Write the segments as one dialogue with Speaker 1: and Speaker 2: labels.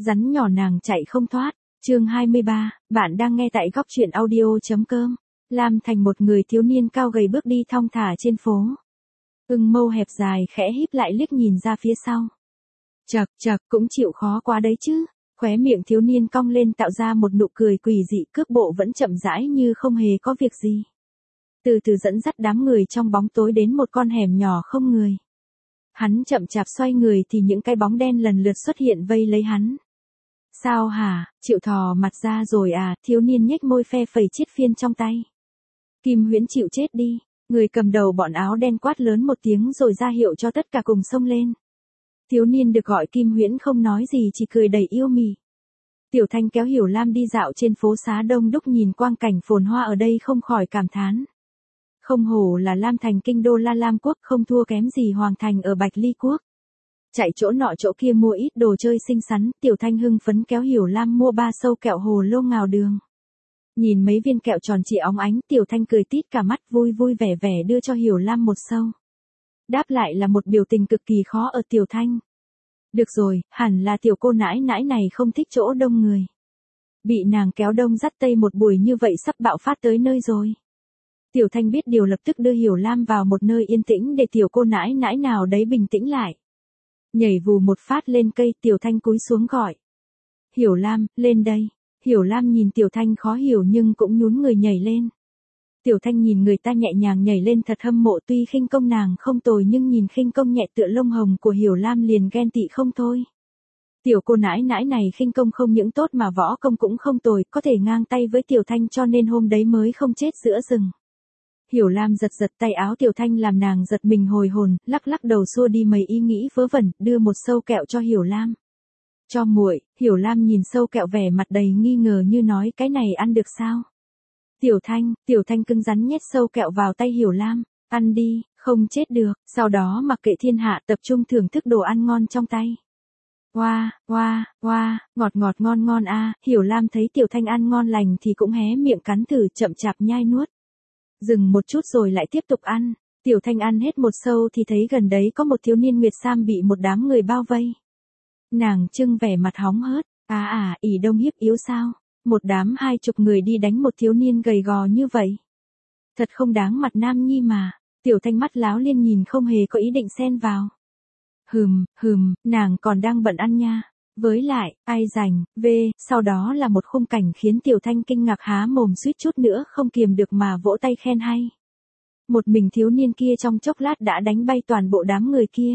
Speaker 1: Rắn nhỏ nàng chạy không thoát. Chương 23, bạn đang nghe tại góc truyện audio.com. Lam Thành một người thiếu niên cao gầy bước đi thong thả trên phố. Ưng mâu hẹp dài khẽ híp lại liếc nhìn ra phía sau. Chậc chậc, cũng chịu khó quá đấy chứ. Khóe miệng thiếu niên cong lên tạo ra một nụ cười quỷ dị, cước bộ vẫn chậm rãi như không hề có việc gì. Từ từ dẫn dắt đám người trong bóng tối đến một con hẻm nhỏ không người. Hắn chậm chạp xoay người thì những cái bóng đen lần lượt xuất hiện vây lấy hắn. Sao hả, chịu thò mặt ra rồi à, thiếu niên nhếch môi phe phẩy chiếc phiên trong tay. Kim Huyễn chịu chết đi, người cầm đầu bọn áo đen quát lớn một tiếng rồi ra hiệu cho tất cả cùng xông lên. Thiếu niên được gọi Kim Huyễn không nói gì chỉ cười đầy yêu mị. Tiểu Thanh kéo Hiểu Lam đi dạo trên phố xá đông đúc nhìn quang cảnh phồn hoa ở đây không khỏi cảm thán. Không hổ là Lam Thành kinh đô La Lam quốc, không thua kém gì Hoàng Thành ở Bạch Ly quốc. Chạy chỗ nọ chỗ kia mua ít đồ chơi xinh xắn, Tiểu Thanh hưng phấn kéo Hiểu Lam mua 3 sâu kẹo hồ lô ngào đường. Nhìn mấy viên kẹo tròn trịa óng ánh, Tiểu Thanh cười tít cả mắt, vui vui vẻ vẻ đưa cho Hiểu Lam một sâu. Đáp lại là một biểu tình cực kỳ khó ở Tiểu Thanh. Được rồi, hẳn là tiểu cô nãi nãi này không thích chỗ đông người. Bị nàng kéo đông dắt tây một buổi như vậy sắp bạo phát tới nơi rồi. Tiểu Thanh biết điều lập tức đưa Hiểu Lam vào một nơi yên tĩnh để tiểu cô nãi nãi nào đấy bình tĩnh lại. Nhảy vù một phát lên cây, Tiểu Thanh cúi xuống gọi. Hiểu Lam, lên đây. Hiểu Lam nhìn Tiểu Thanh khó hiểu nhưng cũng nhún người nhảy lên. Tiểu Thanh nhìn người ta nhẹ nhàng nhảy lên thật hâm mộ, tuy khinh công nàng không tồi nhưng nhìn khinh công nhẹ tựa lông hồng của Hiểu Lam liền ghen tị không thôi. Tiểu cô nãi nãi này khinh công không những tốt mà võ công cũng không tồi, có thể ngang tay với Tiểu Thanh cho nên hôm đấy mới không chết giữa rừng. Hiểu Lam giật giật tay áo Tiểu Thanh làm nàng giật mình hồi hồn, lắc lắc đầu xua đi mấy ý nghĩ vớ vẩn, đưa một sâu kẹo cho Hiểu Lam. Cho muội. Hiểu Lam nhìn sâu kẹo vẻ mặt đầy nghi ngờ như nói cái này ăn được sao? Tiểu Thanh cứng rắn nhét sâu kẹo vào tay Hiểu Lam, ăn đi, không chết được, sau đó mặc kệ thiên hạ tập trung thưởng thức đồ ăn ngon trong tay. Ngọt ngọt ngon ngon a. Hiểu Lam thấy Tiểu Thanh ăn ngon lành thì cũng hé miệng cắn thử, chậm chạp nhai nuốt. Dừng một chút rồi lại tiếp tục ăn. Tiểu Thanh ăn hết một sâu thì thấy gần đấy có một thiếu niên Nguyệt Sam bị một đám người bao vây. Nàng trưng vẻ mặt hóng hớt, ỷ đông hiếp yếu sao? Một đám 20 người đi đánh một thiếu niên gầy gò như vậy. Thật không đáng mặt nam nhi mà. Tiểu Thanh mắt láo liên nhìn không hề có ý định xen vào. Nàng còn đang bận ăn nha. Với lại, ai rảnh, sau đó là một khung cảnh khiến Tiểu Thanh kinh ngạc há mồm suýt chút nữa không kiềm được mà vỗ tay khen hay. Một mình thiếu niên kia trong chốc lát đã đánh bay toàn bộ đám người kia.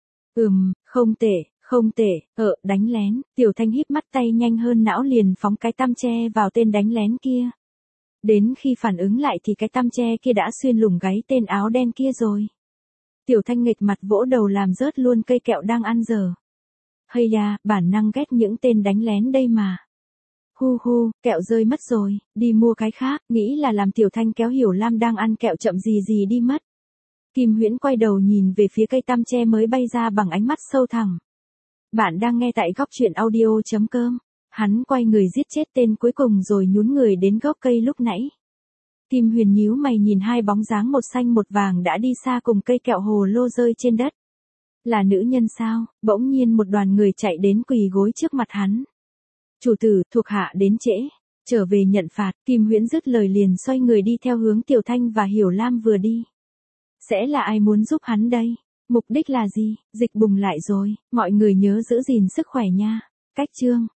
Speaker 1: Không tệ, đánh lén. Tiểu Thanh híp mắt tay nhanh hơn não liền phóng cái tăm tre vào tên đánh lén kia. Đến khi phản ứng lại thì cái tăm tre kia đã xuyên lủng gáy tên áo đen kia rồi. Tiểu Thanh nghịch mặt vỗ đầu làm rớt luôn cây kẹo đang ăn dở. Hay da, bản năng ghét những tên đánh lén đây mà. Kẹo rơi mất rồi, đi mua cái khác, nghĩ là làm Tiểu Thanh kéo Hiểu Lam đang ăn kẹo chậm gì đi mất. Kim Huyễn quay đầu nhìn về phía cây tăm tre mới bay ra bằng ánh mắt sâu thẳm. Bạn đang nghe tại góc truyện audio.com. Hắn quay người giết chết tên cuối cùng rồi nhún người đến gốc cây lúc nãy. Kim Huyền nhíu mày nhìn hai bóng dáng một xanh một vàng đã đi xa cùng cây kẹo hồ lô rơi trên đất. Là nữ nhân sao? Bỗng nhiên một đoàn người chạy đến quỳ gối trước mặt hắn. Chủ tử, thuộc hạ đến trễ. Trở về nhận phạt. Kim Huyễn dứt lời liền xoay người đi theo hướng Tiểu Thanh và Hiểu Lam vừa đi. Sẽ là ai muốn giúp hắn đây? Mục đích là gì? Dịch bùng lại rồi, mọi người nhớ giữ gìn sức khỏe nha. Cách chương